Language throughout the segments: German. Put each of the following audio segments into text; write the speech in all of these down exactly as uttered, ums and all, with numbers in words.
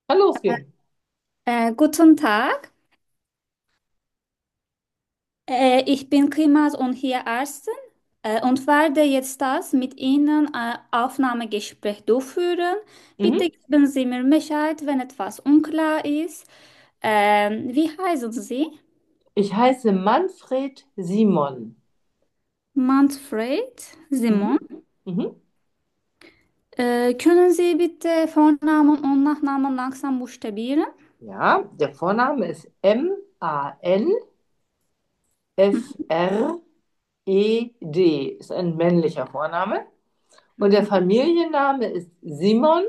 Kann losgehen. Äh, guten Tag, äh, ich bin Klimas und hier Ärztin äh, und werde jetzt das mit Ihnen äh, Aufnahmegespräch durchführen. Bitte Mhm. geben Sie mir Bescheid, wenn etwas unklar ist. Ähm, wie heißen Sie? Ich heiße Manfred Simon. Manfred Simon. Mhm. Mhm. Äh, können Sie bitte Vornamen und Nachnamen langsam buchstabieren? Ja, der Vorname ist M-A-N-F-R-E-D. Ist ein männlicher Vorname. Und der Mhm. Familienname ist Simon,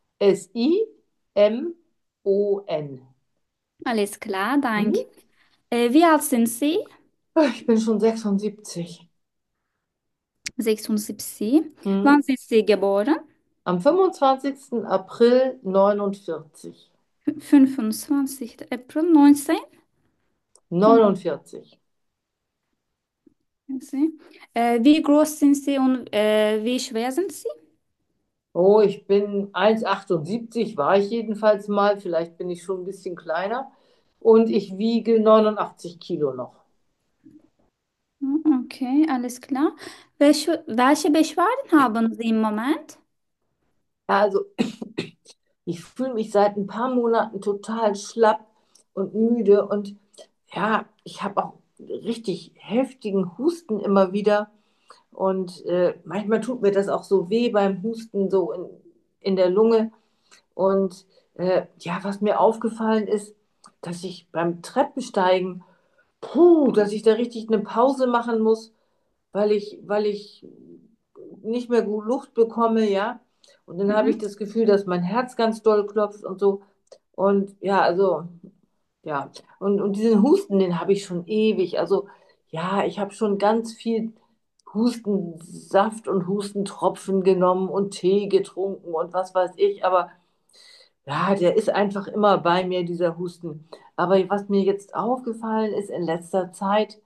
S-I-M-O-N. Alles klar, danke. Mhm. Äh, wie alt sind Sie? Ich bin schon sechsundsiebzig. sechsundsiebzig. Mhm. Wann sind Sie geboren? Am fünfundzwanzigsten April neunundvierzig. fünfundzwanzigster April neunundvierzig. neunzehnhundertfünfundneunzig. Äh, wie groß sind Sie und äh, wie schwer sind Sie? Oh, ich bin eins Komma achtundsiebzig, war ich jedenfalls mal. Vielleicht bin ich schon ein bisschen kleiner. Und ich wiege neunundachtzig Kilo noch. Hm, okay, alles klar. Welche, welche Beschwerden haben Sie im Moment? Ja, also, ich fühle mich seit ein paar Monaten total schlapp und müde. Und ja, ich habe auch richtig heftigen Husten immer wieder. Und äh, manchmal tut mir das auch so weh beim Husten, so in, in der Lunge. Und äh, ja, was mir aufgefallen ist, dass ich beim Treppensteigen Puh, dass ich da richtig eine Pause machen muss, weil ich, weil ich nicht mehr gut Luft bekomme, ja. Und dann habe ich Mhm. das Gefühl, dass mein Herz ganz doll klopft und so. Und ja, also, ja. Und, und diesen Husten, den habe ich schon ewig. Also, ja, ich habe schon ganz viel Hustensaft und Hustentropfen genommen und Tee getrunken und was weiß ich. Aber ja, der ist einfach immer bei mir, dieser Husten. Aber was mir jetzt aufgefallen ist in letzter Zeit,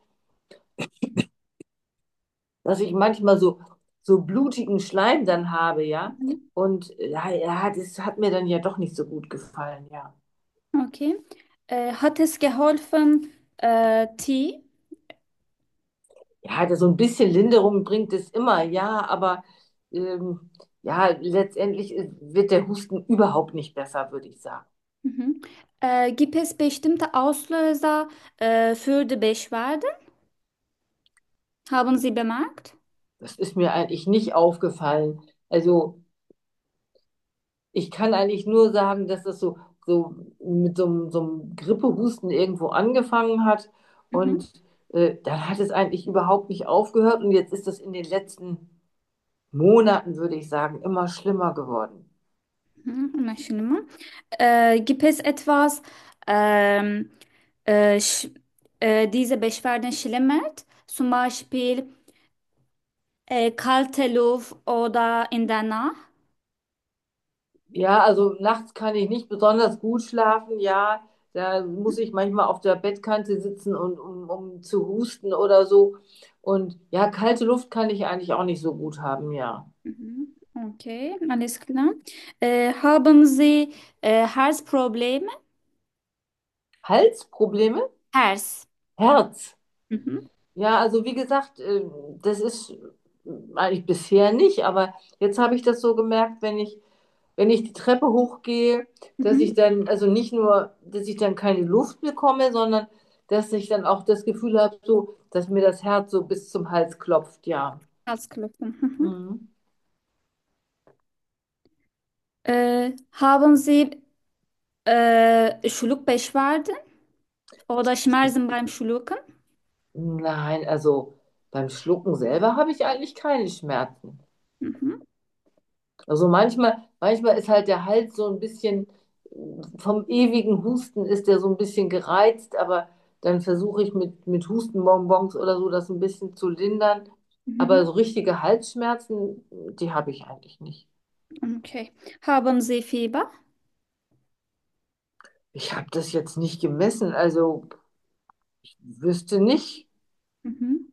dass ich manchmal so, so blutigen Schleim dann habe, ja. Mhm. Und ja, ja, das hat mir dann ja doch nicht so gut gefallen, ja. Okay. Äh, hat es geholfen, äh, Tee? Ja, das so ein bisschen Linderung bringt es immer, ja, aber ähm, ja, letztendlich äh, wird der Husten überhaupt nicht besser, würde ich sagen. Mhm. Äh, gibt es bestimmte Auslöser äh, für die Beschwerden? Haben Sie bemerkt? Das ist mir eigentlich nicht aufgefallen. Also ich kann eigentlich nur sagen, dass das so, so mit so, einem- so einem Grippehusten irgendwo angefangen hat Mhm. und äh, dann hat es eigentlich überhaupt nicht aufgehört und jetzt ist das in den letzten Monaten, würde ich sagen, immer schlimmer geworden. Mhm, anlaşıldı. Äh, gibt es etwas, ähm, äh, sch äh, diese Beschwerden schlimmert? Zum Beispiel äh, kalte Luft oder in der Nacht? Ja, also nachts kann ich nicht besonders gut schlafen, ja, da muss ich manchmal auf der Bettkante sitzen und um, um zu husten oder so. Und ja, kalte Luft kann ich eigentlich auch nicht so gut haben, ja. Mhm. Okay, alles klar. Äh, haben Sie äh, Herzprobleme? Halsprobleme? Herz. Herz. Mhm. Ja, also wie gesagt, äh, das ist äh, eigentlich bisher nicht, aber jetzt habe ich das so gemerkt, wenn ich, wenn ich die Treppe hochgehe, dass ich Mhm. dann, also nicht nur, dass ich dann keine Luft bekomme, sondern dass ich dann auch das Gefühl habe, so, dass mir das Herz so bis zum Hals klopft, ja. Herzklopfen. Mhm. Mhm. Äh, haben Sie äh, Schluckbeschwerden oder Schmerzen beim Schlucken? Nein, also beim Schlucken selber habe ich eigentlich keine Schmerzen. Mhm. Also manchmal, manchmal ist halt der Hals so ein bisschen, vom ewigen Husten ist der so ein bisschen gereizt, aber dann versuche ich mit, mit Hustenbonbons oder so das ein bisschen zu lindern. Aber Mhm. so richtige Halsschmerzen, die habe ich eigentlich nicht. Okay. Haben Sie Fieber? Ich habe das jetzt nicht gemessen, also wüsste nicht. Mhm.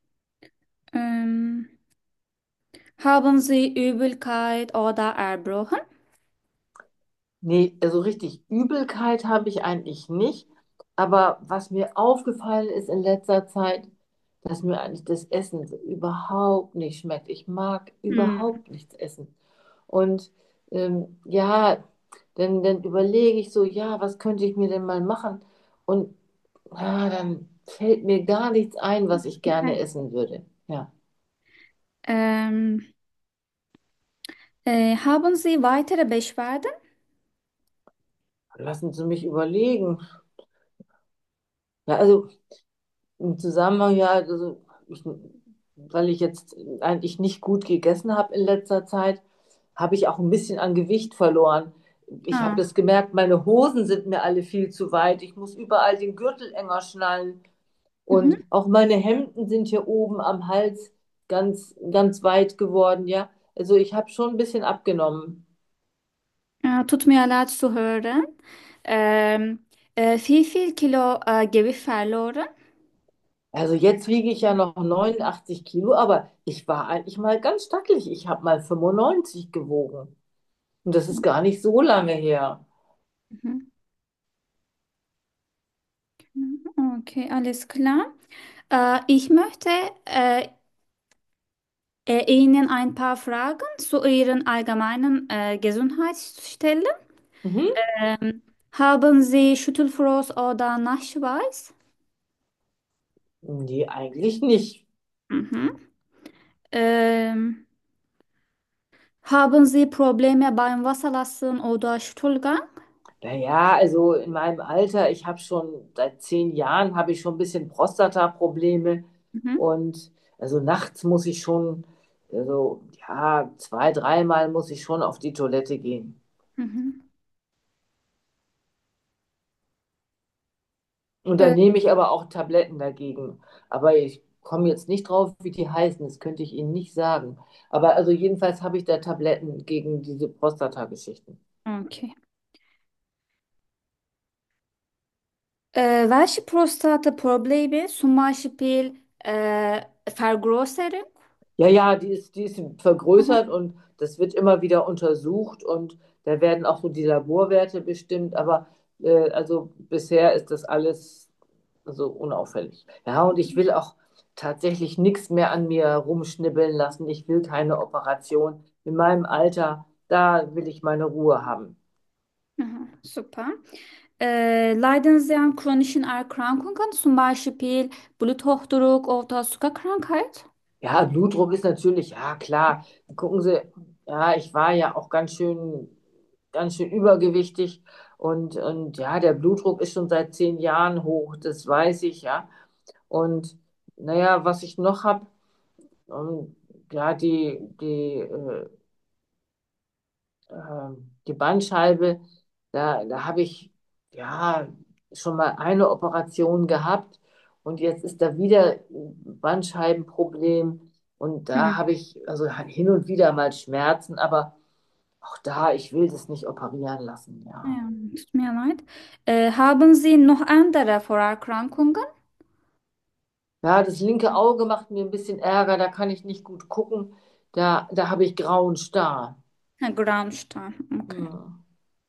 Ähm, haben Sie Übelkeit oder Erbrochen? Nee, also richtig Übelkeit habe ich eigentlich nicht. Aber was mir aufgefallen ist in letzter Zeit, dass mir eigentlich das Essen so überhaupt nicht schmeckt. Ich mag Hm. überhaupt nichts essen. Und ähm, ja, dann, dann überlege ich so, ja, was könnte ich mir denn mal machen? Und ja, dann fällt mir gar nichts ein, was ich gerne Okay. essen würde. Ja, Ähm, äh, haben Sie weitere Beschwerden? lassen Sie mich überlegen. Ja, also im Zusammenhang, ja, also ich, weil ich jetzt eigentlich nicht gut gegessen habe in letzter Zeit, habe ich auch ein bisschen an Gewicht verloren. Ich habe Ah, das gemerkt, meine Hosen sind mir alle viel zu weit. Ich muss überall den Gürtel enger schnallen. Und mhm. auch meine Hemden sind hier oben am Hals ganz, ganz weit geworden, ja. Also ich habe schon ein bisschen abgenommen. Ja, tut mir leid zu hören. Ähm, äh, wie viel Kilo äh, Gewicht verloren? Also jetzt wiege ich ja noch neunundachtzig Kilo, aber ich war eigentlich mal ganz stattlich. Ich habe mal fünfundneunzig gewogen. Und das ist gar nicht so lange her. Mhm. Okay, alles klar. Äh, ich möchte äh, äh, Ihnen ein paar Fragen zu Ihren allgemeinen äh, Gesundheit stellen. Mhm. Ähm, haben Sie Schüttelfrost oder Nachtschweiß? Nee, eigentlich nicht. Mhm. Ähm, haben Sie Probleme beim Wasserlassen oder Stuhlgang? Naja, also in meinem Alter, ich habe schon seit zehn Jahren habe ich schon ein bisschen Prostata-Probleme Mhm. und also nachts muss ich schon, also ja, zwei, dreimal muss ich schon auf die Toilette gehen. Mhm. Und dann Äh, nehme ich aber auch Tabletten dagegen. Aber ich komme jetzt nicht drauf, wie die heißen, das könnte ich Ihnen nicht sagen. Aber also jedenfalls habe ich da Tabletten gegen diese Prostata-Geschichten. okay. Äh, welche Prostata-Probleme, zum Beispiel äh, Vergrößerung? Ja, ja, die ist, die ist Mhm. vergrößert und das wird immer wieder untersucht und da werden auch so die Laborwerte bestimmt, aber äh, also bisher ist das alles so unauffällig. Ja, und ich will auch tatsächlich nichts mehr an mir rumschnibbeln lassen. Ich will keine Operation. In meinem Alter, da will ich meine Ruhe haben. Aha, super. Äh, leiden Sie an chronischen Erkrankungen, zum Beispiel Bluthochdruck oder Zuckerkrankheit? Ja, Blutdruck ist natürlich, ja klar. Gucken Sie, ja, ich war ja auch ganz schön, ganz schön übergewichtig und, und ja, der Blutdruck ist schon seit zehn Jahren hoch, das weiß ich, ja. Und naja, was ich noch habe, ja, die, die, äh, äh, die Bandscheibe, da, da habe ich ja schon mal eine Operation gehabt und jetzt ist da wieder ein Bandscheibenproblem und da Mhm. habe ich also hin und wieder mal Schmerzen, aber auch da, ich will das nicht operieren lassen, ja. Ja, tut mir leid. Äh, haben Sie noch andere Vorerkrankungen? Ja, das linke Auge macht mir ein bisschen Ärger, da kann ich nicht gut gucken, da, da habe ich grauen Star. Herr Granstam, okay. Hm.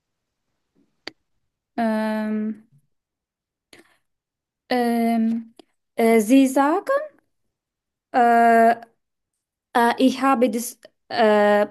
Ähm, ähm, äh, Sie sagen, äh, äh, ich habe das äh,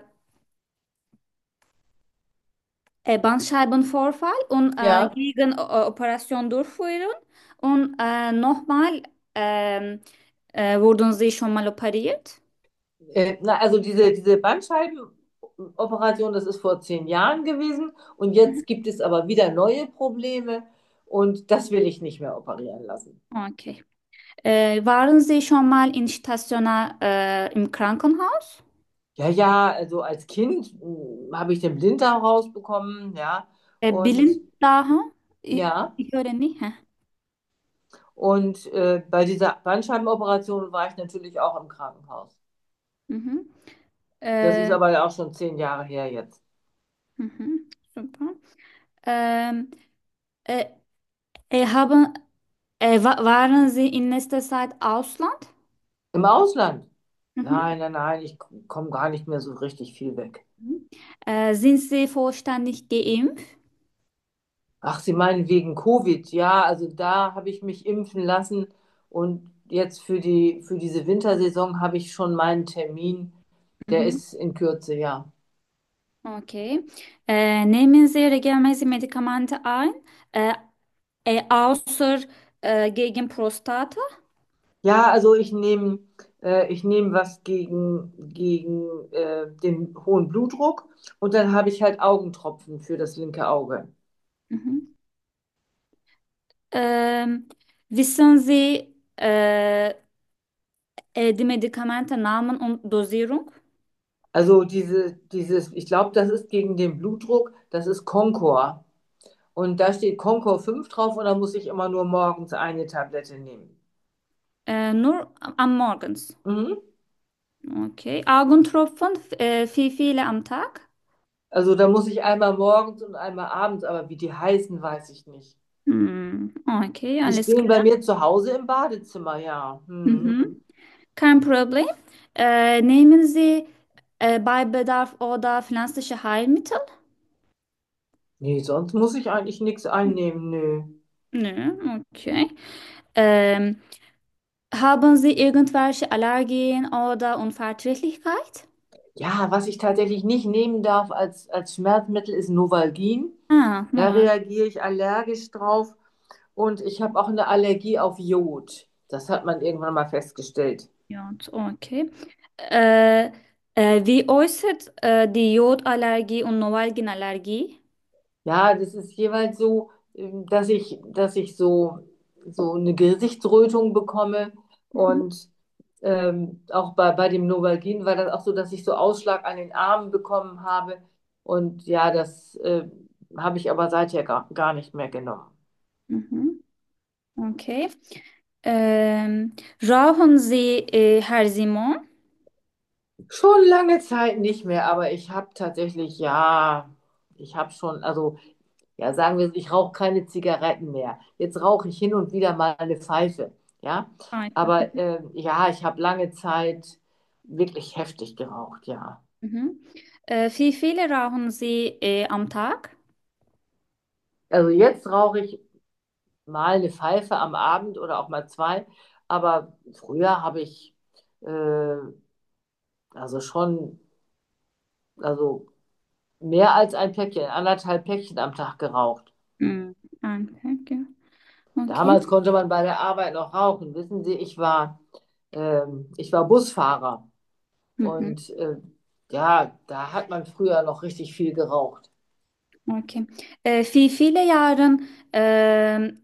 äh, Bandscheibenvorfall und äh, Ja. gegen äh, Operation durchführen und äh, nochmal ähm, äh, wurden Sie schon mal operiert? Äh, na, also diese, diese Bandscheibenoperation, das ist vor zehn Jahren gewesen und Mhm. jetzt gibt es aber wieder neue Probleme und das will ich nicht mehr operieren lassen. Okay. Äh, waren Sie schon mal in stationär äh, im Krankenhaus? Ja, ja, also als Kind mh, habe ich den Blinddarm rausbekommen, ja, Äh, und bilin daha? Ich, ja, ich höre nicht. Hä? und äh, bei dieser Bandscheibenoperation war ich natürlich auch im Krankenhaus. Mhm. Das ist Äh, aber ja auch schon zehn Jahre her jetzt. mhm. Super. Ähm, äh, äh, haben, äh, wa waren Sie in letzter Zeit Ausland? Im Ausland? Mhm. Nein, nein, nein, ich komme gar nicht mehr so richtig viel weg. Äh, sind Sie vollständig geimpft? Ach, Sie meinen wegen Covid? Ja, also da habe ich mich impfen lassen und jetzt für die, für diese Wintersaison habe ich schon meinen Termin. Der Mhm. ist in Kürze, ja. Okay. Äh, nehmen Sie regelmäßig Medikamente ein, äh, äh, außer äh, gegen Prostata? Ja, also ich nehme äh, ich nehme was gegen, gegen äh, den hohen Blutdruck und dann habe ich halt Augentropfen für das linke Auge. Mhm. Ähm, wissen Sie äh, äh, die Medikamente Namen und Dosierung? Also diese, dieses, ich glaube, das ist gegen den Blutdruck, das ist Concor. Und da steht Concor fünf drauf und da muss ich immer nur morgens eine Tablette nehmen. Äh, nur am Morgens. Mhm. Okay. Augentropfen, äh, wie viele am Tag? Also da muss ich einmal morgens und einmal abends, aber wie die heißen, weiß ich nicht. Hm, okay, Die alles stehen bei klar. mir zu Hause im Badezimmer, ja. Mhm. Mhm. Kein Problem. Äh, nehmen Sie äh, bei Bedarf oder pflanzliche Heilmittel? Nee, sonst muss ich eigentlich nichts einnehmen, nö. Nö, okay. Ähm, haben Sie irgendwelche Allergien oder Unverträglichkeit? Ja, was ich tatsächlich nicht nehmen darf als, als Schmerzmittel ist Novalgin. Ah, Da no. reagiere ich allergisch drauf und ich habe auch eine Allergie auf Jod. Das hat man irgendwann mal festgestellt. Jod, okay. Äh, äh, wie äußert äh, die Jodallergie und Novalginallergie? Ja, das ist jeweils so, ähm, dass ich, dass ich so, so eine Gesichtsrötung bekomme Mhm. und ähm, auch bei, bei dem Novalgin war das auch so, dass ich so Ausschlag an den Armen bekommen habe und ja, das äh, habe ich aber seither gar, gar nicht mehr genommen. Mhm. Okay. Ähm, rauchen Sie äh, Herr Simon? Schon lange Zeit nicht mehr, aber ich habe tatsächlich, ja, ich habe schon, also ja, sagen wir, ich rauche keine Zigaretten mehr. Jetzt rauche ich hin und wieder mal eine Pfeife, ja. Einfach. Aber äh, ja, ich habe lange Zeit wirklich heftig geraucht, ja. Mhm. Äh, wie viele rauchen Sie äh, am Tag? Also jetzt rauche ich mal eine Pfeife am Abend oder auch mal zwei, aber früher habe ich äh, also schon, also mehr als ein Päckchen, anderthalb Päckchen am Tag geraucht. Mhm. Ein Tag, ja. Okay. Damals konnte man bei der Arbeit noch rauchen. Wissen Sie, ich war, ähm, ich war Busfahrer Mhm. und äh, ja, da hat man früher noch richtig viel geraucht. Okay. Äh, wie viele Jahre ähm,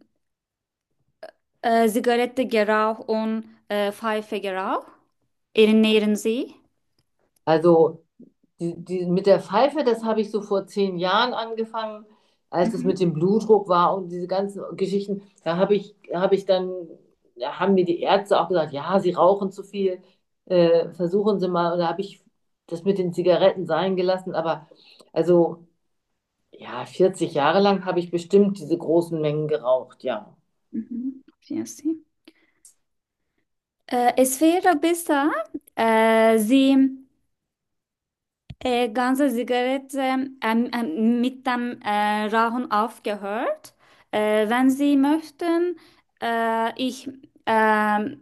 äh, Zigarette geraucht und äh, Pfeife geraucht? Erinnern Sie? Also die, die, mit der Pfeife, das habe ich so vor zehn Jahren angefangen, als es mit Mhm. dem Blutdruck war und diese ganzen Geschichten. Da habe ich, habe ich dann, da haben mir die Ärzte auch gesagt, ja, Sie rauchen zu viel, äh, versuchen Sie mal. Und da habe ich das mit den Zigaretten sein gelassen. Aber also ja, vierzig Jahre lang habe ich bestimmt diese großen Mengen geraucht, ja. Mhm. Ja, Sie. Äh, es wäre besser, äh, Sie äh, ganze Zigarette ähm, ähm, mit dem äh, Rauchen aufgehört. Äh, wenn Sie möchten, äh, ich, ähm,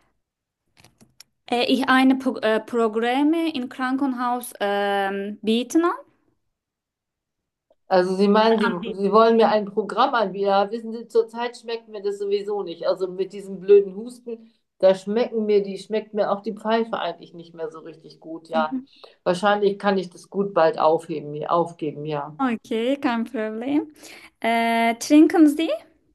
äh, ich eine Pro äh, Programme im Krankenhaus ähm, bieten an. Also Sie meinen, Sie, Sie wollen mir ein Programm anbieten. Ja, wissen Sie, zurzeit schmeckt mir das sowieso nicht. Also mit diesem blöden Husten, da schmecken mir die, schmeckt mir auch die Pfeife eigentlich nicht mehr so richtig gut, ja. Mhm. Wahrscheinlich kann ich das gut bald aufheben, aufgeben, ja. Okay, kein Problem. Äh, trinken Sie?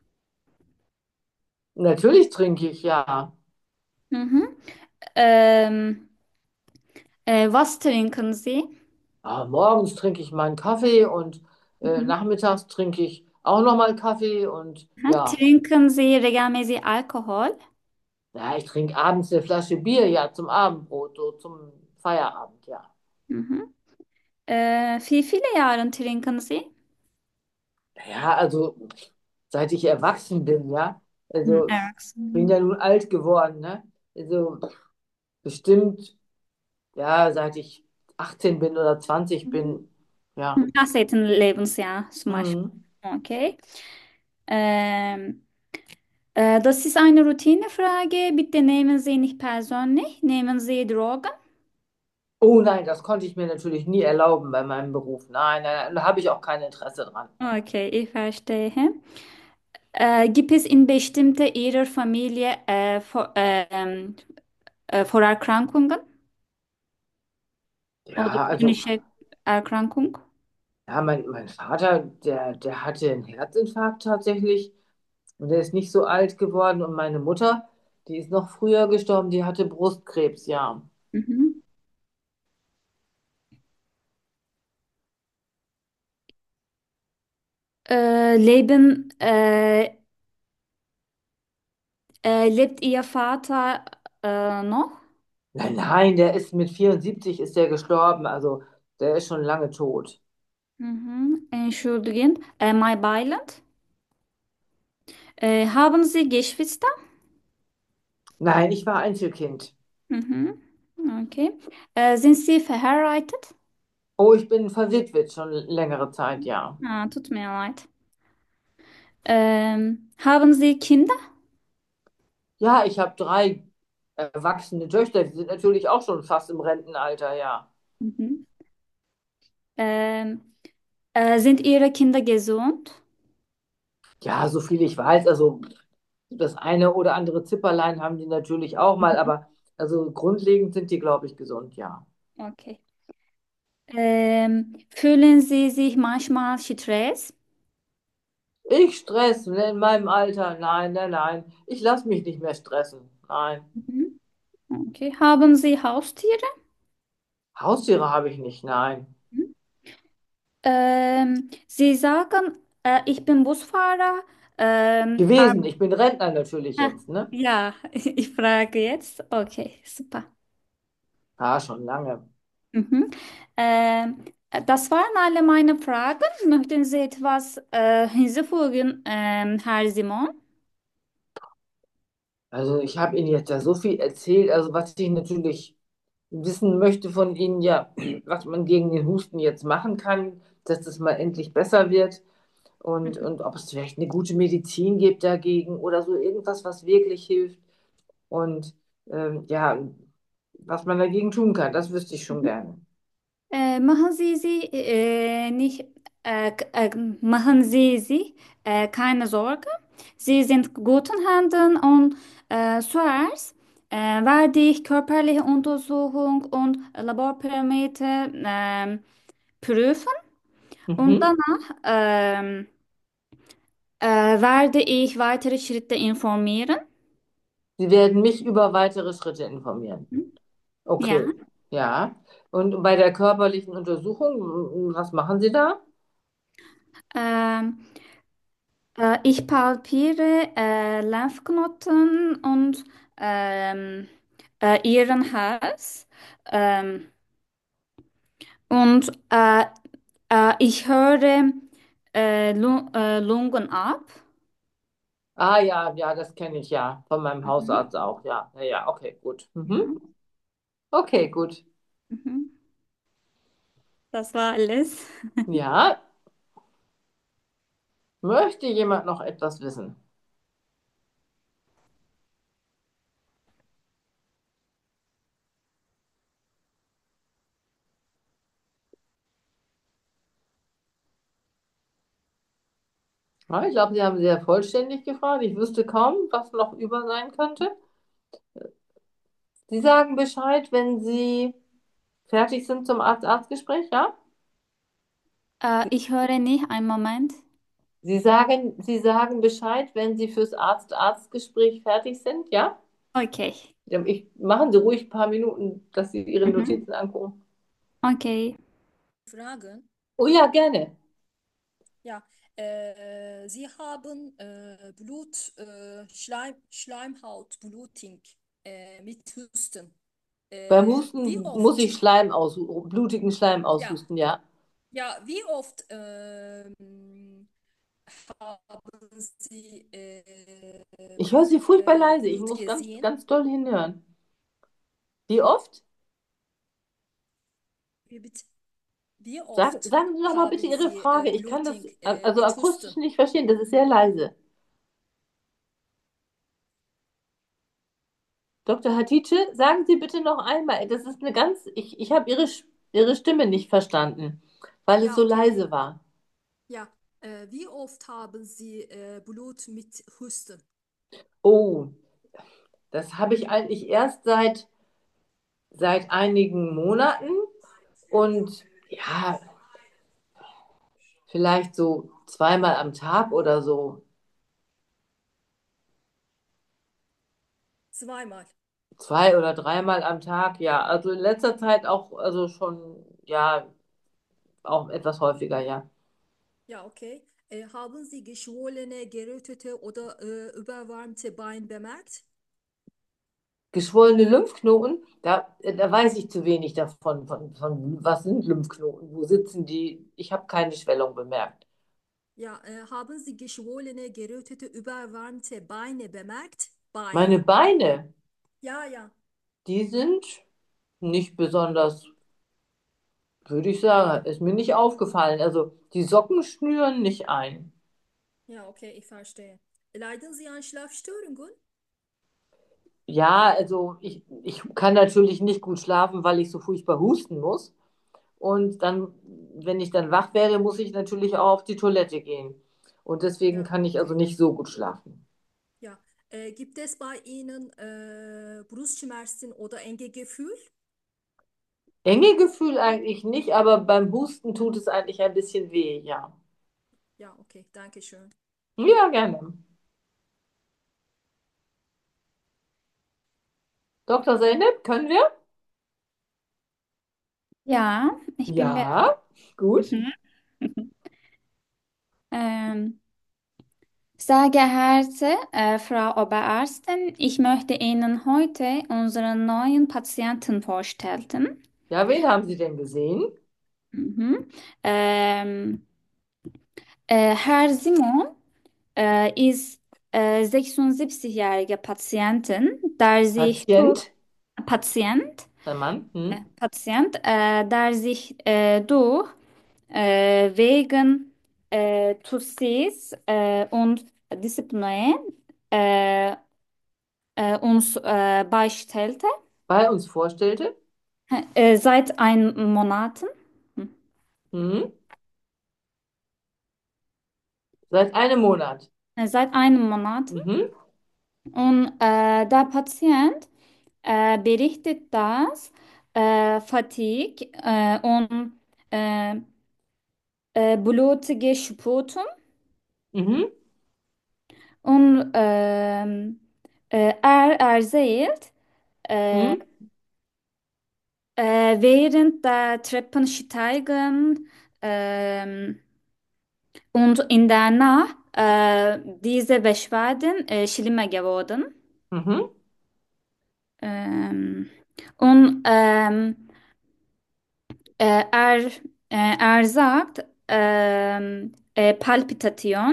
Natürlich trinke ich, ja. Mhm. Ähm, äh, was trinken Sie? Ah, morgens trinke ich meinen Kaffee und äh, Mhm. nachmittags trinke ich auch nochmal Kaffee und Mhm. ja. Trinken Sie regelmäßig Alkohol? Ja, ich trinke abends eine Flasche Bier, ja, zum Abendbrot, so zum Feierabend, ja. Mhm. Äh, wie viele Jahre trinken Sie? Ja, also seit ich erwachsen bin, ja. Hm, Also bin ja Erwachsene. nun alt geworden, ne? Also bestimmt, ja, seit ich achtzehn bin oder zwanzig Mhm. bin. Ja. achtzehnten. Lebensjahr zum Beispiel. Mhm. Okay. Ähm, äh, das ist eine Routinefrage. Bitte nehmen Sie nicht persönlich. Nehmen Sie Drogen? Oh nein, das konnte ich mir natürlich nie erlauben bei meinem Beruf. Nein, nein, nein, da habe ich auch kein Interesse dran. Okay, ich verstehe. Äh, gibt es in bestimmter Ihrer Familie äh, vor, ähm, äh, Vorerkrankungen oder Ja, also, chronische Erkrankung? ja, mein, mein Vater, der, der hatte einen Herzinfarkt tatsächlich und der ist nicht so alt geworden. Und meine Mutter, die ist noch früher gestorben, die hatte Brustkrebs, ja. Mhm. Äh, leben, äh, äh, lebt Ihr Vater äh, noch? Nein, nein, der ist mit vierundsiebzig ist der gestorben, also der ist schon lange tot. Mhm. Entschuldigen. Äh, my Beiland. Äh, haben Sie Geschwister? Nein, ich war Einzelkind. Mhm. Okay. Äh, sind Sie verheiratet? Oh, ich bin verwitwet schon längere Zeit, ja. Ah, tut mir leid. Ähm, haben Sie Kinder? Ja, ich habe drei erwachsene Töchter, die sind natürlich auch schon fast im Rentenalter, ja. Mhm. Ähm, äh, sind Ihre Kinder gesund? Ja, so viel ich weiß, also das eine oder andere Zipperlein haben die natürlich auch mal, Mhm. aber also grundlegend sind die, glaube ich, gesund, ja. Okay. Ähm, fühlen Sie sich manchmal Stress? Ich stress in meinem Alter, nein, nein, nein. Ich lasse mich nicht mehr stressen, nein. Mhm. Okay. Haben Sie Haustiere? Haustiere habe ich nicht, nein. Mhm. Ähm, Sie sagen, äh, ich bin Busfahrer. Ähm, ar- Gewesen, ich bin Rentner natürlich Ah, jetzt, ne? ja, ich frage jetzt. Okay, super. Ja, schon lange. Mhm. Ähm, das waren alle meine Fragen. Möchten Sie etwas äh, hinzufügen, ähm, Herr Simon? Also ich habe Ihnen jetzt ja so viel erzählt, also was ich natürlich wissen möchte von Ihnen, ja, was man gegen den Husten jetzt machen kann, dass das mal endlich besser wird und, Mhm. und ob es vielleicht eine gute Medizin gibt dagegen oder so irgendwas, was wirklich hilft und ähm, ja, was man dagegen tun kann, das wüsste ich schon Mhm. gerne. Äh, machen Sie sie äh, nicht, äh, k- äh, machen Sie sich äh, keine Sorge. Sie sind guten Händen und äh, zuerst äh, werde ich körperliche Untersuchung und Laborparameter ähm, prüfen und Mhm. danach ähm, äh, werde ich weitere Schritte informieren. Sie werden mich über weitere Schritte informieren. Mhm. Ja. Okay, ja. Und bei der körperlichen Untersuchung, was machen Sie da? Ähm, Äh, ich palpiere äh, Lymphknoten und ähm, äh, ihren Hals. Ähm, und äh, äh, ich höre äh, Lu äh, Lungen ab. Ah ja, ja, das kenne ich ja von meinem Mhm. Hausarzt auch, ja. Ja, ja, okay, gut. Ja. Mhm. Okay, gut. Mhm. Das war alles. Ja, möchte jemand noch etwas wissen? Ja, ich glaube, Sie haben sehr vollständig gefragt. Ich wüsste kaum, was noch über sein könnte. Sie sagen Bescheid, wenn Sie fertig sind zum Arzt-Arzt-Gespräch, ja? Äh, ich höre nicht, einen Moment. Sie sagen, Sie sagen Bescheid, wenn Sie fürs Arzt-Arzt-Gespräch fertig sind, ja? Okay. Ja, ich, machen Sie ruhig ein paar Minuten, dass Sie Ihre Mhm. Notizen angucken. Okay. Fragen. Oh ja, gerne. Ja, äh, Sie haben äh, Blut, äh, Schleim, Schleimhautbluting äh, mit Husten. Beim Äh, wie Husten muss oft? ich Schleim aus, blutigen Schleim Ja, aushusten, ja. ja, wie oft ähm, haben Sie äh, Ich höre Sie furchtbar äh, leise. Ich Blut muss ganz, gesehen? ganz doll hinhören. Wie oft? Wie, bitte? Wie Sag, oft sagen Sie noch mal bitte haben Ihre Sie äh, Frage. Ich kann das Bluting a- äh, also mit akustisch Husten? nicht verstehen. Das ist sehr leise. Doktor Hatice, sagen Sie bitte noch einmal. Das ist eine ganz, ich, ich habe Ihre, Sch- Ihre Stimme nicht verstanden, weil es Ja, so okay. leise war. Ja, äh, wie oft haben Sie äh, Blut mit Husten? Oh, das habe ich eigentlich erst seit, seit einigen Monaten und ja, vielleicht so zweimal am Tag oder so. Zweimal. Zwei oder dreimal am Tag, ja. Also in letzter Zeit auch, also schon, ja, auch etwas häufiger, ja. Ja, okay. Äh, haben Sie geschwollene, gerötete oder äh, überwärmte Beine bemerkt? Geschwollene Lymphknoten, da, da weiß ich zu wenig davon. Von, von, was sind Lymphknoten? Wo sitzen die? Ich habe keine Schwellung bemerkt. Ja, äh, haben Sie geschwollene, gerötete, überwärmte Beine bemerkt? Meine Beine. Beine, Ja, ja. die sind nicht besonders, würde ich sagen, ist mir nicht aufgefallen. Also die Socken schnüren nicht ein. Ja, okay, ich verstehe. Leiden Sie an Schlafstörungen? Ja, also ich, ich kann natürlich nicht gut schlafen, weil ich so furchtbar husten muss. Und dann, wenn ich dann wach werde, muss ich natürlich auch auf die Toilette gehen. Und deswegen Ja, kann ich also okay. nicht so gut schlafen. Ja. Äh, gibt es bei Ihnen äh, Brustschmerzen oder enge Gefühl? Enge Gefühl eigentlich nicht, aber beim Husten tut es eigentlich ein bisschen weh, ja. Ja, okay, danke schön. Ja, gerne. Doktor Zeynep, können wir? Ja, ich bin bereit. Ja, gut. Mhm. Ähm, Sehr geehrte äh, Frau Oberärztin, ich möchte Ihnen heute unseren neuen Patienten vorstellen. Ja, wen haben Sie denn gesehen? Mhm. Ähm, äh, Herr Simon äh, ist äh, sechsundsiebzig-jährige Patientin, der sich durch Patient? Patient, Der Mann? äh, Hm? Patient, äh, der sich äh, durch äh, wegen äh, Tussis äh, und Disziplin äh, äh, uns äh, beistellte. Bei uns vorstellte? Äh, seit einem Monaten. Hm. Hm? Seit einem Monat. Äh, Seit einem Monat. Mhm. Und äh, der Patient äh, berichtet, dass äh, Fatigue äh, und äh, äh, blutige Spuren Mhm. und ähm, äh, er erzählt, äh, Mhm. äh, während der Treppensteigen ähm, und in der Nacht äh, diese Beschwerden äh, schlimmer geworden. Mhm. Ähm, und ähm, äh, er, äh, er sagt ähm, äh, Palpitation.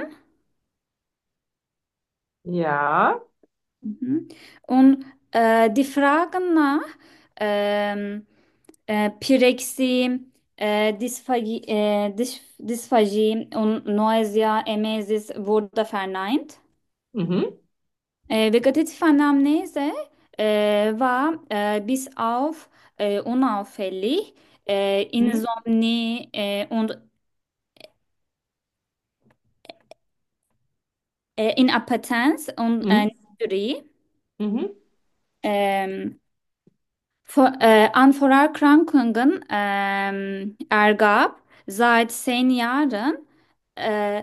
Ja. Mhm. Und äh, die Fragen nach ähm, äh, Pyrexie, äh, Dysphagie, äh, Dys Dysphagie und Nausea, Emesis wurde verneint. Mhm. Äh, vegetative Anamnese äh, war äh, bis auf äh, unauffällig, äh, Mhm. Insomnie äh, und äh, Inappetenz und äh, Mhm. Dysphorie. Mhm. Ähm, vor, äh, an Vorerkrankungen ähm, ergab seit zehn Jahren äh,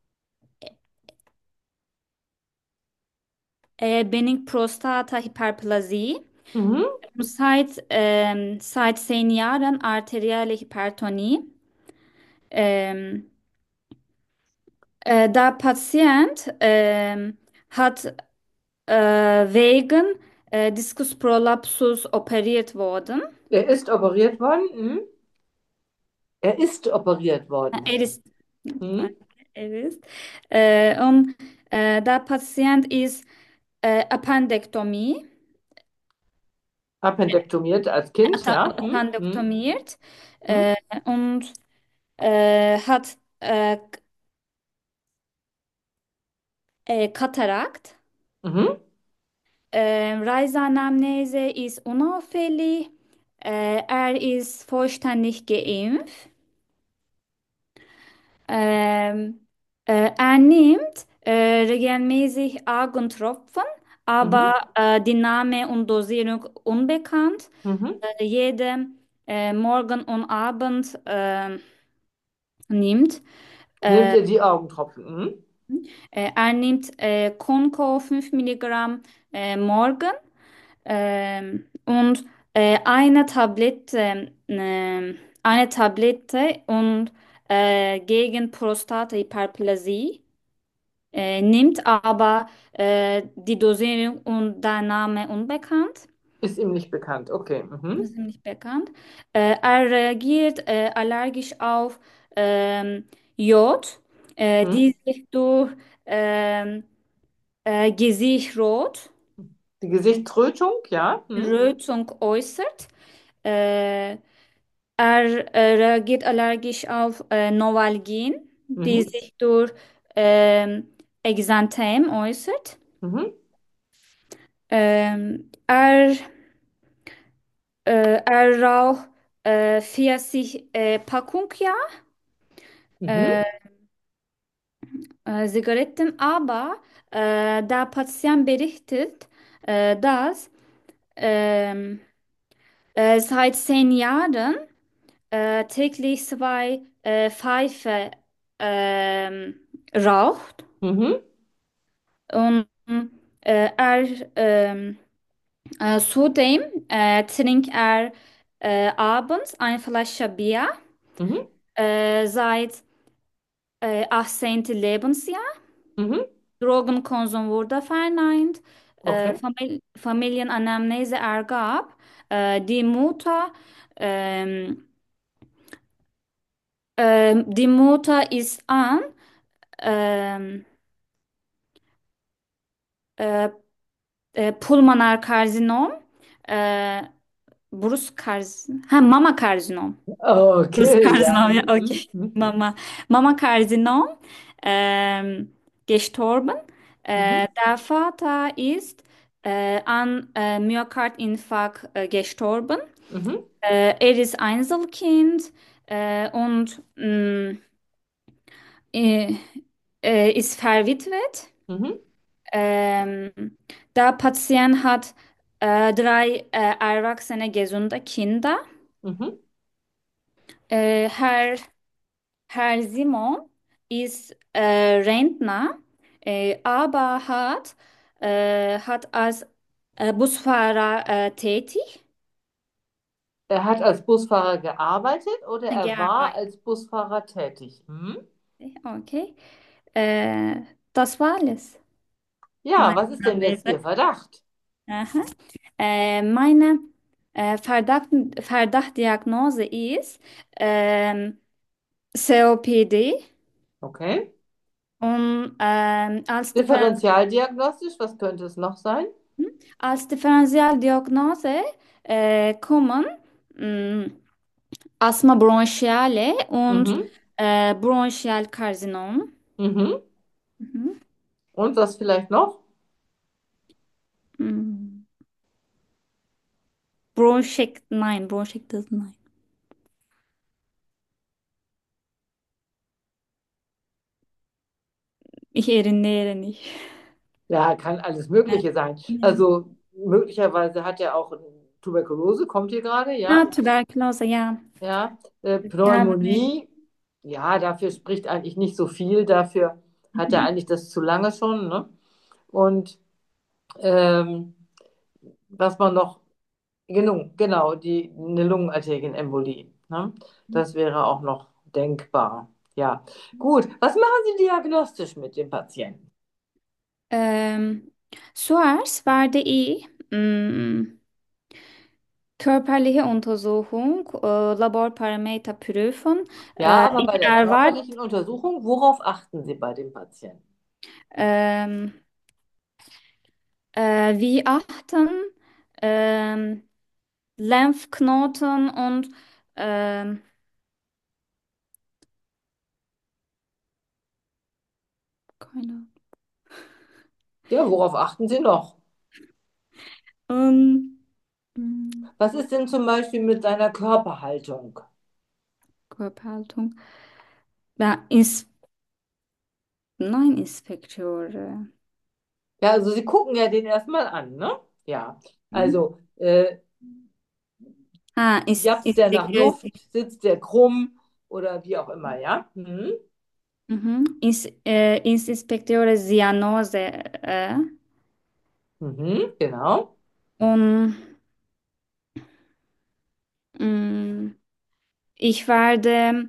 äh, Benign Prostata-Hyperplasie. Mhm. Seit, ähm, seit zehn Jahren arterielle Hypertonie. Ähm, äh, der Patient ähm, hat äh, wegen äh, Diskus prolapsus operiert worden. Er ist operiert worden. Mhm. Er ist operiert worden. Er ist, Mhm. er ist äh, und äh, der Patient ist äh, Appendektomie. Appendektomiert als Kind, ja? Hm? Hm? appendektomiert Hm? äh, und äh, hat äh, K- äh, Katarakt. Mhm. Äh, Reiseanamnese ist unauffällig. Äh, er ist vollständig geimpft. Ähm, äh, Er nimmt äh, regelmäßig Augentropfen, Mhm. aber äh, die Name und Dosierung unbekannt. Mhm. Äh, jede äh, Morgen und Abend äh, nimmt. Nehmt Äh, ihr die Augentropfen? Mhm. äh, Er nimmt äh, Konko fünf Milligramm äh, morgen ähm, und äh, eine Tablette, äh, eine Tablette und äh, gegen Prostatahyperplasie äh, nimmt, aber äh, die Dosierung und der Name unbekannt. Ist ihm nicht bekannt. Okay. Das Mhm. ist nicht bekannt. Äh, er reagiert äh, allergisch auf ähm, Jod, äh, Mhm. die sich durch ähm, äh, Gesicht rot, Die Gesichtsrötung, ja? Mhm. Rötung äußert. Äh, Er äh, reagiert allergisch auf äh, Novalgin, die Mhm. sich durch ähm, Exanthem äußert. Mhm. Ähm, er, äh, Er raucht äh, vierzig äh, Packung ja, Mhm. äh, äh, Zigaretten, aber äh, der Patient berichtet, äh, dass ähm, äh, seit zehn Jahren äh, täglich zwei äh, Pfeife ähm, raucht Mhm. und äh, er ähm, äh, zudem äh, trinkt er äh, abends eine Flasche Bier Mhm. äh, seit äh, achtzehnten Lebensjahr. Mhm. Drogenkonsum wurde verneint. Äh, Okay. Famili Familienanamnese ergab, äh, die Mutter ähm, ähm, die Mutter ist an ähm, äh, äh, Pulmonar Karzinom, äh, Brustkarzinom, ha Mama Karzinom, Okay, ja. Brustkarzinom, ja, Mhm. okay, Mhm. Mama, Mama Karzinom, ähm, gestorben. Mhm. Äh, der Vater ist äh, an äh, Myokardinfarkt äh, gestorben. Mhm. Äh, er ist Einzelkind äh, und mh, äh, äh, ist verwitwet. Mhm. Ähm, Der Patient hat äh, drei äh, erwachsene gesunde Kinder. Mhm. Äh, Herr, Herr Simon ist äh, Rentner, äh, aber hat, äh, hat als äh, Busfahrer äh, tätig Er hat als Busfahrer gearbeitet oder er war gearbeitet. als Busfahrer tätig? Mhm. Okay. Äh, Das war alles. Ja, Meine was ist denn jetzt Anamnese. Ihr Verdacht? Aha. Äh, meine äh, Verdacht, Verdachtdiagnose ist ähm, C O P D Okay. und ähm, als Differen Differentialdiagnostisch, was könnte es noch sein? als Differentialdiagnose äh, kommen mh, Asthma bronchiale und Mhm. äh, Bronchialkarzinom. Mhm. Mhm. Und was vielleicht noch? Mhm. Bronchek, nein, Bronchiektasis, nein. Ich erinnere nicht. Ja, kann alles Mögliche sein. Ja. Also möglicherweise hat er auch Tuberkulose, kommt hier gerade, Ah, ja? Tuberkulose, ja. Ja. Äh, Ja, Pneumonie, ja, dafür spricht eigentlich nicht so viel. Dafür hat er mhm. eigentlich das zu lange schon, ne? Und ähm, was man noch, genau, genau, die, eine Lungenarterienembolie, ne? Das wäre auch noch denkbar. Ja. Gut, was machen Sie diagnostisch mit dem Patienten? Ähm, zuerst werde ich mh, körperliche Untersuchung, äh, Laborparameter prüfen. Ja, Äh, aber bei ich der erwarte, körperlichen Untersuchung, worauf achten Sie bei dem Patienten? ähm, äh, wir achten, ähm, Lymphknoten und ähm, keine Ja, worauf achten Sie noch? Ahnung. Ähm, Was ist denn zum Beispiel mit deiner Körperhaltung? Körperhaltung. Ja, ins, nein, Inspekteure. Ja, also Sie gucken ja den erstmal an, ne? Ja, Hm? also äh, Ah, Ins, japst der nach Inspekteure. Luft, sitzt der krumm oder wie auch immer, ja? Mhm. Mhm. Ins, äh, ins Inspekteure Zyanose. Äh, Mhm, genau. und mh, ich werde,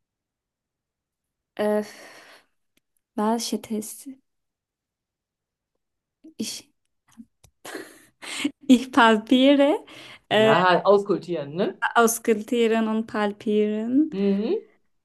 äh, welche Tests? Ich, ich palpiere, äh, Ja, auskultieren, ne? auskultieren und palpieren. Mhm.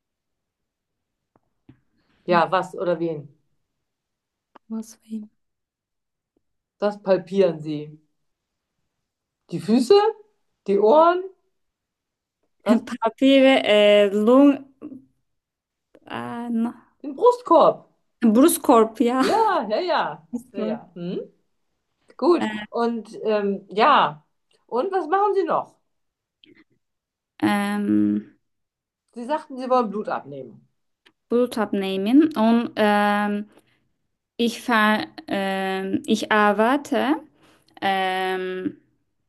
Ja, was oder wen? Was für ein- Das palpieren Sie. Die Füße, die Ohren, was? Palpiere, äh, Lung, äh, na- Den Brustkorb. Brustkorb, ja. Ja, ja, ja. Ja, Brustkorb. ja. Mhm. Gut. Äh, Und ähm, ja. Und was machen Sie noch? ähm, Sie sagten, Sie wollen Blut abnehmen. Blut abnehmen und ähm, ich, ver, ähm, ich erwarte ähm,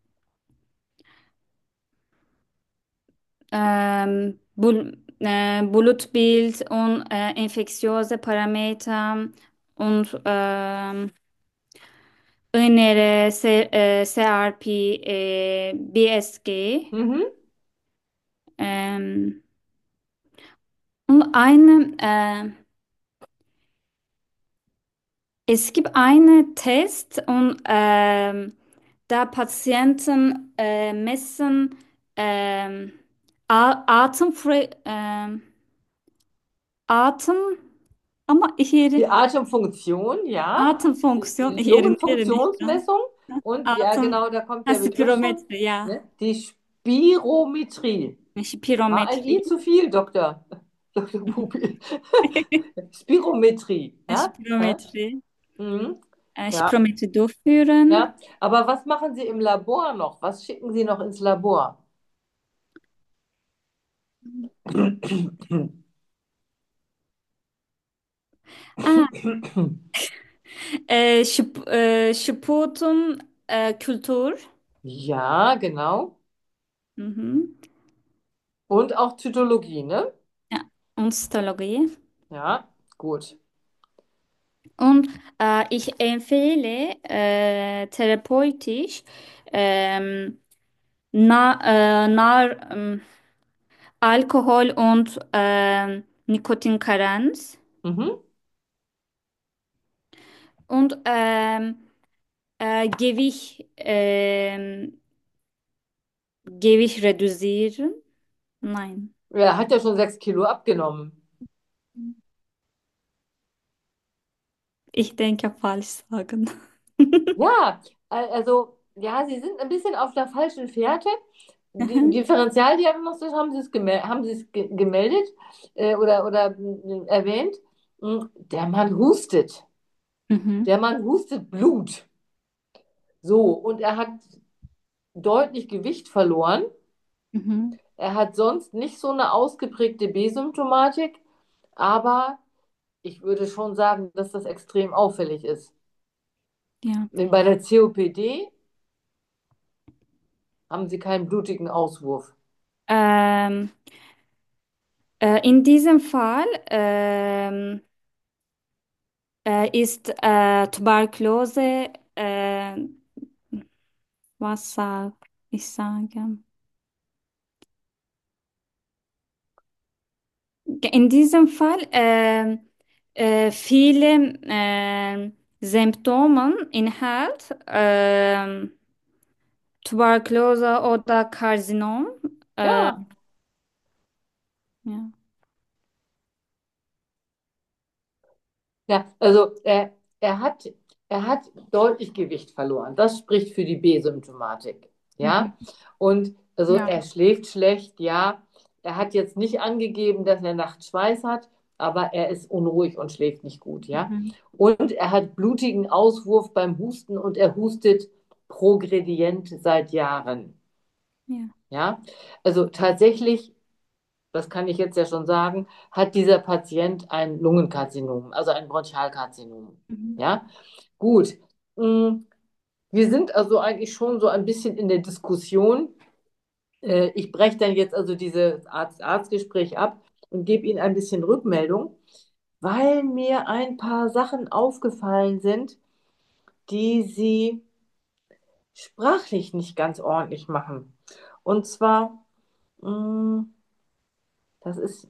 ähm, Bul äh, Blutbild und äh, infektiöse Parameter und ähm, innere C, äh, C R P, äh, B S G. Mhm. Ähm, und eine, äh, es gibt einen Test und ähm, da Patienten äh, messen ähm, A- Atemfre ähm, Atem, aber ich Die erinnere, Atemfunktion, ja. Die, Atemfunktion, die ich erinnere mich dran. Lungenfunktionsmessung und ja, Atem, genau, da kommt der Begriff schon. Spirometrie, ja. Ne? Die Spirometrie. Ah, ein I Spirometrie. zu viel, Doktor. Doktor Bubi. Spirometrie, ja? Ja? Spirometrie. Mhm. Äh, Ja, Spirometrie durchführen. ja. Aber was machen Sie im Labor noch? Was schicken Sie noch ins Labor? Ah, äh, Sp äh, Sputum, äh, Kultur. Ja, genau. Mhm. Und auch Zytologie, ne? Ja, und Histologie. Ja, gut. Und äh, ich empfehle äh, therapeutisch ähm, na, äh, na, ähm, Alkohol und ähm, Nikotinkarenz Mhm. und ähm, äh, Gewicht, ähm, Gewicht reduzieren. Nein, Er hat ja schon sechs Kilo abgenommen. ich denke falsch sagen. Ja, al- also, ja, Sie sind ein bisschen auf der falschen Fährte. Die Differentialdiagnostisch haben Sie es gemel haben Sie es ge gemeldet äh, oder, oder äh, erwähnt. Mm, Der Mann hustet. Mhm. Der Mann hustet Blut. So, und er hat deutlich Gewicht verloren. Mhm. Er hat sonst nicht so eine ausgeprägte B-Symptomatik, aber ich würde schon sagen, dass das extrem auffällig ist. Ja. Bei der C O P D haben Sie keinen blutigen Auswurf. Ähm, äh, in diesem Fall ähm, äh, ist äh, Tuberkulose, äh, was sag ich sage? In diesem Fall ähm, äh, viele ähm, Symptome enthält ähm, Tuberkulose oder Karzinom. Äh, Ja, ja. ja, also er, er hat, er hat deutlich Gewicht verloren. Das spricht für die B-Symptomatik. Mhm. Ja, und also Ja. er schläft schlecht, ja. Er hat jetzt nicht angegeben, dass er nachts Schweiß hat, aber er ist unruhig und schläft nicht gut, ja. Mhm. Und er hat blutigen Auswurf beim Husten und er hustet progredient seit Jahren, Ja. ja. Also tatsächlich, das kann ich jetzt ja schon sagen, hat dieser Patient ein Lungenkarzinom, also ein Bronchialkarzinom, Mhm. ja. Gut. Mm, Wir sind also eigentlich schon so ein bisschen in der Diskussion. Äh, Ich breche dann jetzt also dieses Arzt-Arzt-Gespräch ab und gebe Ihnen ein bisschen Rückmeldung, weil mir ein paar Sachen aufgefallen sind, die Sie sprachlich nicht ganz ordentlich machen. Und zwar, mh, das ist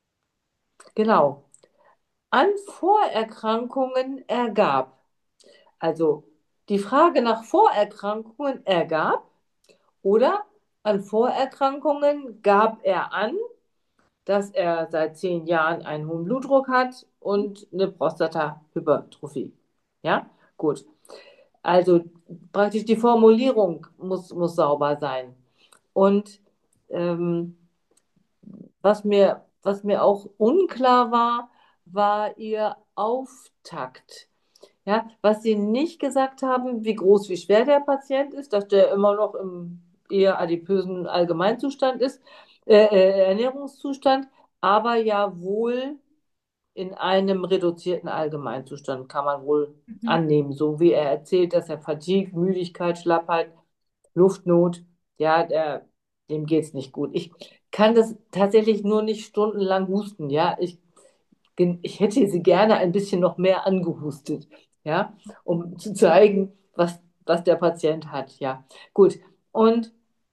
genau, an Vorerkrankungen ergab. Also die Frage nach Vorerkrankungen ergab oder an Vorerkrankungen gab er an, dass er seit zehn Jahren einen hohen Blutdruck hat und eine Prostatahypertrophie. Ja, gut. Also praktisch die Formulierung muss, muss sauber sein. Und ähm, was mir, was mir auch unklar war, war ihr Auftakt. Ja, was Sie nicht gesagt haben, wie groß, wie schwer der Patient ist, dass der immer noch im eher adipösen Allgemeinzustand ist, äh, äh, Ernährungszustand, aber ja wohl in einem reduzierten Allgemeinzustand, kann man wohl Mhm. annehmen. So wie er erzählt, dass er Fatigue, Müdigkeit, Schlappheit, Luftnot, ja, der, dem geht es nicht gut. Ich kann das tatsächlich nur nicht stundenlang husten, ja. Ich ich hätte sie gerne ein bisschen noch mehr angehustet, ja, um zu zeigen, was, was der Patient hat, ja. Gut. Und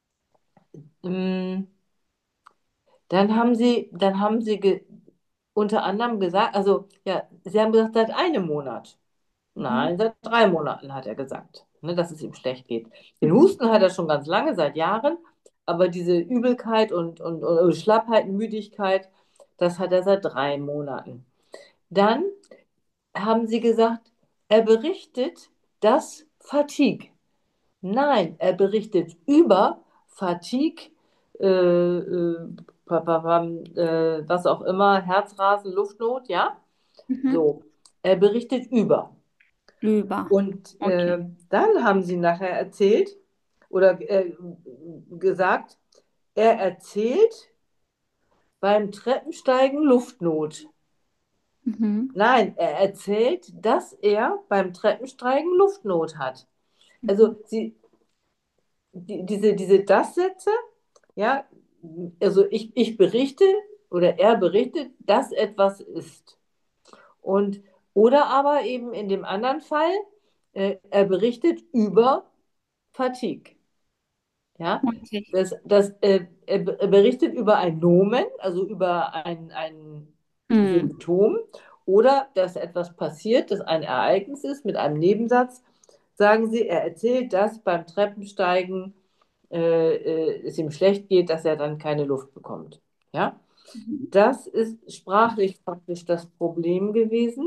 ähm, dann haben sie, dann haben sie ge unter anderem gesagt, also ja, sie haben gesagt, seit einem Monat. Mhm. Nein, seit drei Monaten hat er gesagt, ne, dass es ihm schlecht geht. Den Mhm. Husten hat er schon ganz lange, seit Jahren, aber diese Übelkeit und, und, und Schlappheit, Müdigkeit, das hat er seit drei Monaten. Dann haben Sie gesagt, er berichtet das Fatigue. Nein, er berichtet über Fatigue, äh, äh, pa- pa- pam, äh, was auch immer, Herzrasen, Luftnot, ja? Mhm. So, er berichtet über. Über. Und Okay. äh, dann haben Sie nachher erzählt oder äh, gesagt, er erzählt beim Treppensteigen Luftnot. Mhm. Nein, er erzählt, dass er beim Treppensteigen Luftnot hat. Mhm. Also sie, die, diese, diese Das-Sätze, ja, also ich, ich berichte oder er berichtet, dass etwas ist. Und, oder aber eben in dem anderen Fall, äh, er berichtet über Fatigue. Ja, Okay. das, das, äh, er er berichtet über ein Nomen, also über ein, ein Mhm. Symptom oder dass etwas passiert, dass ein Ereignis ist mit einem Nebensatz. Sagen Sie, er erzählt, dass beim Treppensteigen äh, äh, es ihm schlecht geht, dass er dann keine Luft bekommt. Ja, Mhm. das ist sprachlich praktisch das Problem gewesen.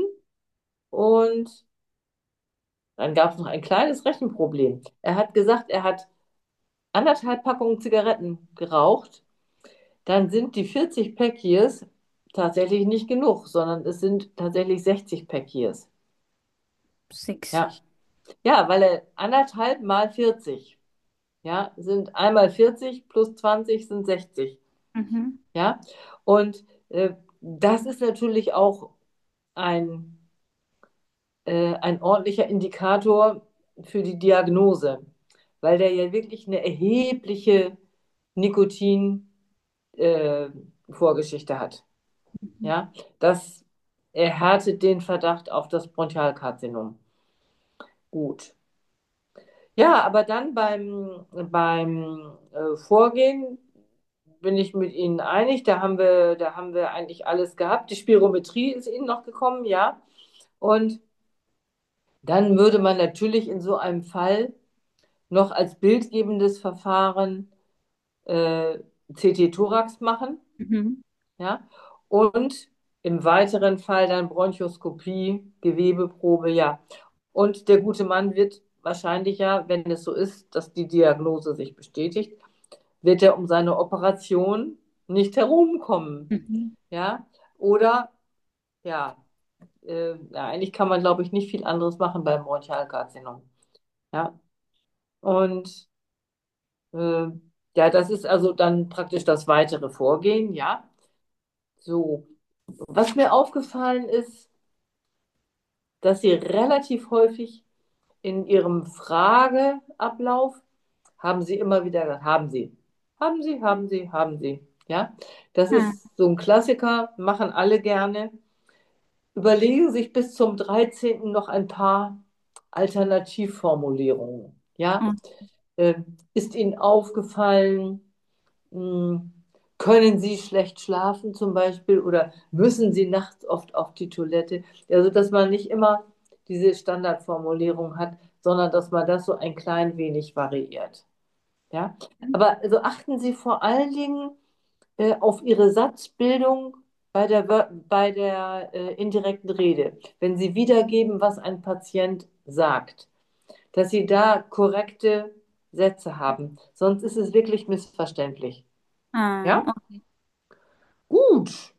Und dann gab es noch ein kleines Rechenproblem. Er hat gesagt, er hat anderthalb Packungen Zigaretten geraucht. Dann sind die vierzig Pack-Years tatsächlich nicht genug, sondern es sind tatsächlich sechzig Pack-Years. Ja. sechzig. Ja, weil er anderthalb mal vierzig, ja, sind einmal vierzig plus zwanzig sind sechzig. Mhm. Ja, und äh, das ist natürlich auch ein, äh, ein ordentlicher Indikator für die Diagnose, weil der ja wirklich eine erhebliche Nikotin, äh, Vorgeschichte hat. Mhm. Ja, das erhärtet den Verdacht auf das Bronchialkarzinom. Gut. Ja, aber dann beim, beim äh, Vorgehen bin ich mit Ihnen einig. Da haben wir, da haben wir eigentlich alles gehabt. Die Spirometrie ist Ihnen noch gekommen, ja. Und dann würde man natürlich in so einem Fall noch als bildgebendes Verfahren äh, C T-Thorax machen, Mhm. ja. Und im weiteren Fall dann Bronchoskopie, Gewebeprobe, ja. Und der gute Mann wird wahrscheinlich ja, wenn es so ist, dass die Diagnose sich bestätigt, wird er um seine Operation nicht herumkommen. Mhm. Ja, oder ja, äh, ja, eigentlich kann man, glaube ich, nicht viel anderes machen beim Bronchialkarzinom. Ja, und äh, ja, das ist also dann praktisch das weitere Vorgehen. Ja, so. Was mir aufgefallen ist, dass sie relativ häufig in ihrem Frageablauf haben sie immer wieder gesagt, haben sie, haben sie, haben sie, haben sie. Ja, das Ha, ist so ein Klassiker, machen alle gerne. Überlegen sich bis zum dreizehnten noch ein paar Alternativformulierungen. Ja, o- äh, ist Ihnen aufgefallen, mh, können Sie schlecht schlafen zum Beispiel oder müssen Sie nachts oft auf die Toilette? Also, dass man nicht immer diese Standardformulierung hat, sondern dass man das so ein klein wenig variiert. Ja, aber also achten Sie vor allen Dingen äh, auf Ihre Satzbildung bei der, Wör- bei der äh, indirekten Rede. Wenn Sie wiedergeben, was ein Patient sagt, dass Sie da korrekte Sätze haben. Sonst ist es wirklich missverständlich. ha, Ja? okay. Gut.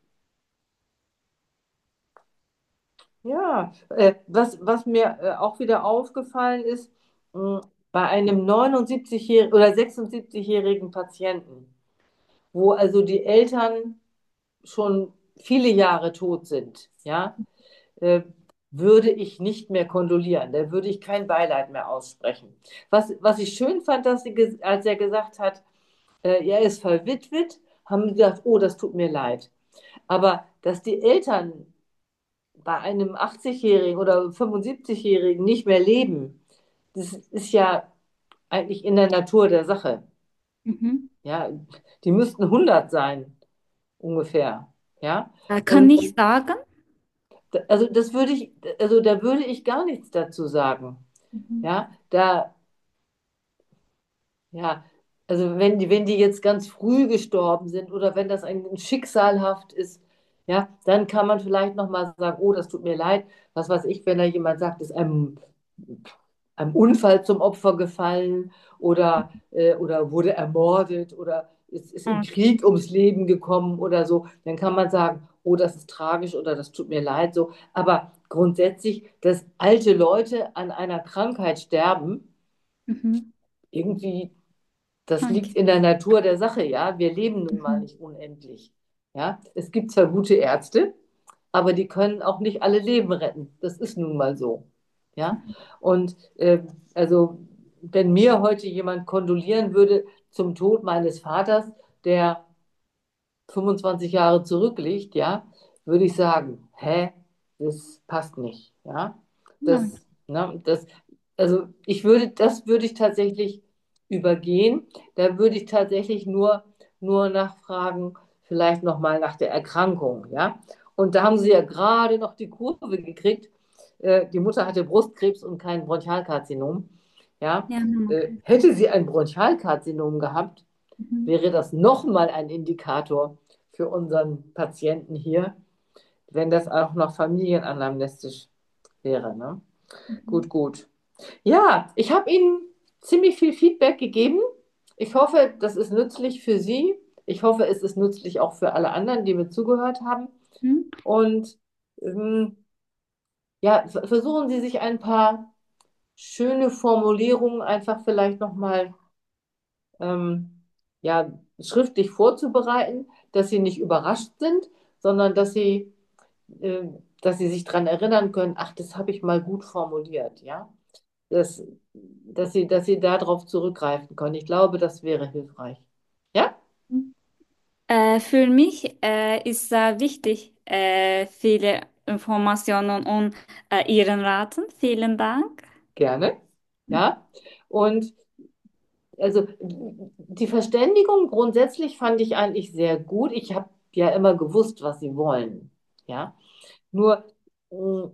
Ja. Äh, was, was mir äh, auch wieder aufgefallen ist, mh, bei einem neunundsiebzig-jährigen oder sechsundsiebzig-jährigen Patienten, wo also die Eltern schon viele Jahre tot sind, ja, äh, würde ich nicht mehr kondolieren. Da würde ich kein Beileid mehr aussprechen. Was, was ich schön fand, dass sie, ges- als er gesagt hat, äh, er ist verwitwet, haben sie gesagt, oh, das tut mir leid. Aber dass die Eltern bei einem achtzig-Jährigen oder fünfundsiebzig-Jährigen nicht mehr leben, das ist ja eigentlich in der Natur der Sache. Mhm. Ja, die müssten hundert sein, ungefähr. Ja, Äh, kann und ich sagen? also das würde ich, also da würde ich gar nichts dazu sagen. Mhm. Ja, da, ja, also wenn die, wenn die jetzt ganz früh gestorben sind oder wenn das ein schicksalhaft ist, ja, dann kann man vielleicht noch mal sagen, oh, das tut mir leid. Was weiß ich, wenn da jemand sagt, ist einem, einem Unfall zum Opfer gefallen oder, äh, oder wurde ermordet oder ist, ist im Okay. Krieg ums Leben gekommen oder so, dann kann man sagen, oh, das ist tragisch oder das tut mir leid so. Aber grundsätzlich, dass alte Leute an einer Krankheit sterben, Mhm. irgendwie das liegt Okay. in der Natur der Sache, ja. Wir leben nun mal Mhm. nicht unendlich. Ja, es gibt zwar gute Ärzte, aber die können auch nicht alle Leben retten. Das ist nun mal so. Ja, und äh, also wenn mir heute jemand kondolieren würde zum Tod meines Vaters, der fünfundzwanzig Jahre zurückliegt, ja, würde ich sagen, hä, das passt nicht, ja. Okay. Das, ne, das, also ich würde, das würde ich tatsächlich übergehen. Da würde ich tatsächlich nur, nur nachfragen, vielleicht nochmal nach der Erkrankung, ja. Und da haben sie ja gerade noch die Kurve gekriegt. Äh, die Mutter hatte Brustkrebs und kein Bronchialkarzinom, ja. Ja, Äh, okay. hätte sie ein Bronchialkarzinom gehabt, Mhm. wäre das nochmal ein Indikator für unseren Patienten hier, wenn das auch noch familienanamnestisch wäre. Ne? Gut, Mhm. gut. Ja, ich habe Ihnen ziemlich viel Feedback gegeben. Ich hoffe, das ist nützlich für Sie. Ich hoffe, es ist nützlich auch für alle anderen, die mir zugehört haben. Mhm. Und ähm, ja, v- versuchen Sie sich ein paar schöne Formulierungen einfach vielleicht nochmal ähm, ja, schriftlich vorzubereiten, dass sie nicht überrascht sind, sondern dass sie, äh, dass sie sich daran erinnern können, ach, das habe ich mal gut formuliert, ja. Das, dass sie, dass sie darauf zurückgreifen können. Ich glaube, das wäre hilfreich. Ja, Äh, für mich äh, ist sehr wichtig, äh, viele Informationen und äh, Ihren Raten. Vielen Dank. gerne. Ja. Und also die Verständigung grundsätzlich fand ich eigentlich sehr gut. Ich habe ja immer gewusst, was sie wollen. Ja. Nur mh,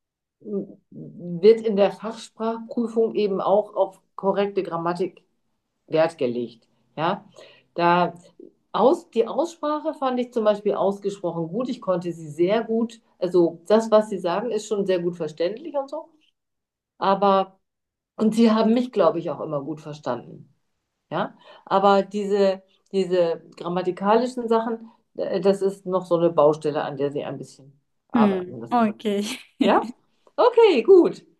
wird in der Fachsprachprüfung eben auch auf korrekte Grammatik Wert gelegt. Ja, da aus, die Aussprache fand ich zum Beispiel ausgesprochen gut. Ich konnte sie sehr gut, also das, was sie sagen, ist schon sehr gut verständlich und so. Aber Und sie haben mich, glaube ich, auch immer gut verstanden. Ja, aber diese, diese grammatikalischen Sachen, äh, das ist noch so eine Baustelle, an der sie ein bisschen Hm, arbeiten müssen. okay. Ja? Okay, gut.